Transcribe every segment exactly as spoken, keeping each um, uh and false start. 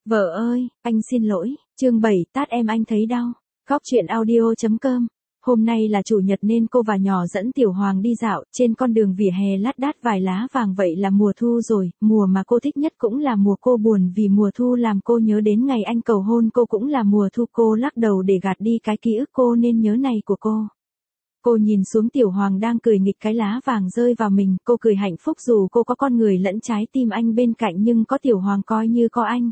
Vợ ơi, anh xin lỗi, chương bảy tát em anh thấy đau. Góc truyện audio chấm com. Hôm nay là chủ nhật nên cô và nhỏ dẫn Tiểu Hoàng đi dạo, trên con đường vỉa hè lát đát vài lá vàng, vậy là mùa thu rồi, mùa mà cô thích nhất cũng là mùa cô buồn vì mùa thu làm cô nhớ đến ngày anh cầu hôn cô, cũng là mùa thu cô lắc đầu để gạt đi cái ký ức cô nên nhớ này của cô. Cô nhìn xuống Tiểu Hoàng đang cười nghịch cái lá vàng rơi vào mình, cô cười hạnh phúc dù cô có con người lẫn trái tim anh bên cạnh nhưng có Tiểu Hoàng coi như có anh.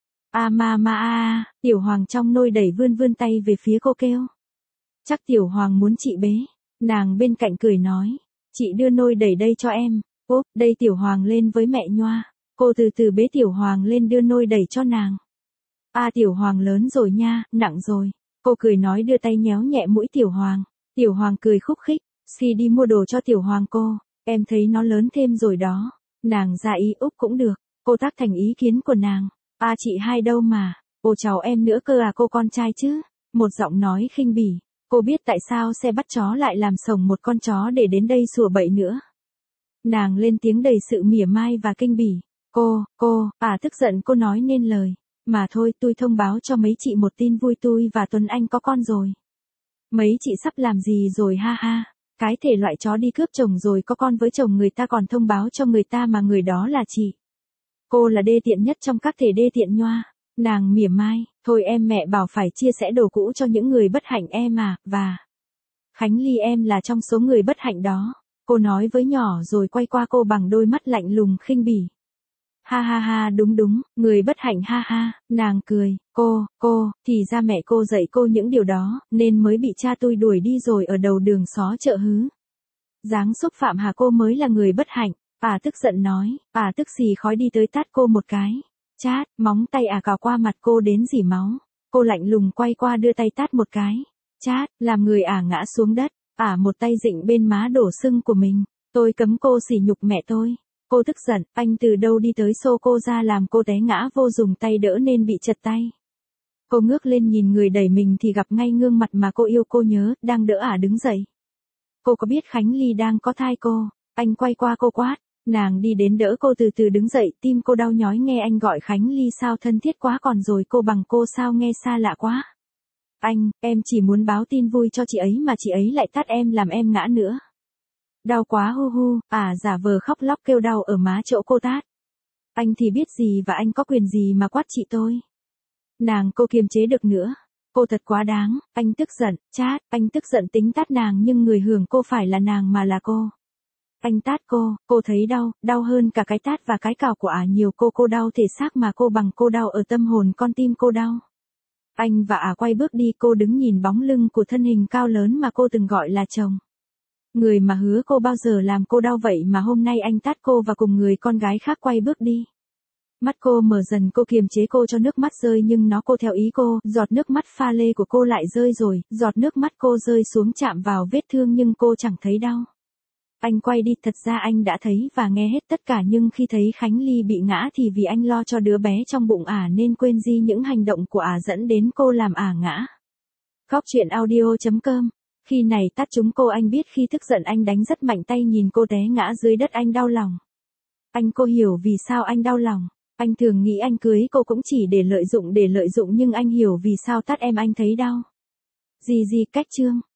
A ma ma a, Tiểu Hoàng trong nôi đẩy vươn vươn tay về phía cô kêu. Chắc Tiểu Hoàng muốn chị bế. Nàng bên cạnh cười nói, chị đưa nôi đẩy đây cho em. Úp, đây Tiểu Hoàng lên với mẹ Nhoa. Cô từ từ bế Tiểu Hoàng lên đưa nôi đẩy cho nàng. A Tiểu Hoàng lớn rồi nha, nặng rồi. Cô cười nói đưa tay nhéo nhẹ mũi Tiểu Hoàng. Tiểu Hoàng cười khúc khích, khi đi mua đồ cho Tiểu Hoàng cô, em thấy nó lớn thêm rồi đó. Nàng ra ý Úp cũng được, cô tác thành ý kiến của nàng. A chị hai đâu mà, ồ cháu em nữa cơ à, cô con trai chứ. Một giọng nói khinh bỉ, cô biết tại sao xe bắt chó lại làm sổng một con chó để đến đây sủa bậy nữa. Nàng lên tiếng đầy sự mỉa mai và kinh bỉ. Cô, cô, à tức giận cô nói nên lời. Mà thôi tôi thông báo cho mấy chị một tin vui, tôi và Tuấn Anh có con rồi. Mấy chị sắp làm gì rồi ha ha. Cái thể loại chó đi cướp chồng rồi có con với chồng người ta còn thông báo cho người ta mà người đó là chị. Cô là đê tiện nhất trong các thể đê tiện Nhoa. Nàng mỉa mai, thôi em mẹ bảo phải chia sẻ đồ cũ cho những người bất hạnh em à, và Khánh Ly em là trong số người bất hạnh đó. Cô nói với nhỏ rồi quay qua cô bằng đôi mắt lạnh lùng khinh bỉ. Ha ha ha đúng đúng, người bất hạnh ha ha, nàng cười, cô, cô, thì ra mẹ cô dạy cô những điều đó, nên mới bị cha tôi đuổi đi rồi ở đầu đường xó chợ hứ. Dáng xúc phạm hà cô mới là người bất hạnh. À tức giận nói, à tức xì khói đi tới tát cô một cái. Chát, móng tay à cào qua mặt cô đến rỉ máu. Cô lạnh lùng quay qua đưa tay tát một cái. Chát, làm người ả ngã xuống đất. Ả một tay dịnh bên má đổ sưng của mình. Tôi cấm cô sỉ nhục mẹ tôi. Cô tức giận, anh từ đâu đi tới xô cô ra làm cô té ngã vô, dùng tay đỡ nên bị chật tay. Cô ngước lên nhìn người đẩy mình thì gặp ngay gương mặt mà cô yêu cô nhớ, đang đỡ ả đứng dậy. Cô có biết Khánh Ly đang có thai cô? Anh quay qua cô quát. Nàng đi đến đỡ cô từ từ đứng dậy, tim cô đau nhói nghe anh gọi Khánh Ly sao thân thiết quá, còn rồi cô bằng cô sao nghe xa lạ quá. Anh, em chỉ muốn báo tin vui cho chị ấy mà chị ấy lại tát em làm em ngã nữa. Đau quá hu hu, à giả vờ khóc lóc kêu đau ở má chỗ cô tát. Anh thì biết gì và anh có quyền gì mà quát chị tôi. Nàng cô kiềm chế được nữa. Cô thật quá đáng, anh tức giận, chát, anh tức giận tính tát nàng nhưng người hưởng cô phải là nàng mà là cô. Anh tát cô, cô thấy đau, đau hơn cả cái tát và cái cào của ả nhiều. Cô cô đau thể xác mà cô bằng cô đau ở tâm hồn, con tim cô đau. Anh và ả quay bước đi, cô đứng nhìn bóng lưng của thân hình cao lớn mà cô từng gọi là chồng. Người mà hứa cô bao giờ làm cô đau vậy mà hôm nay anh tát cô và cùng người con gái khác quay bước đi. Mắt cô mở dần, cô kiềm chế cô cho nước mắt rơi nhưng nó cô theo ý cô, giọt nước mắt pha lê của cô lại rơi rồi, giọt nước mắt cô rơi xuống chạm vào vết thương nhưng cô chẳng thấy đau. Anh quay đi, thật ra anh đã thấy và nghe hết tất cả nhưng khi thấy Khánh Ly bị ngã thì vì anh lo cho đứa bé trong bụng ả nên quên đi những hành động của ả dẫn đến cô làm ả ngã. Góc truyện audio chấm com. Khi này tát chúng cô, anh biết khi tức giận anh đánh rất mạnh tay, nhìn cô té ngã dưới đất anh đau lòng. Anh cô hiểu vì sao anh đau lòng. Anh thường nghĩ anh cưới cô cũng chỉ để lợi dụng để lợi dụng nhưng anh hiểu vì sao tát em anh thấy đau. Gì gì cách chương.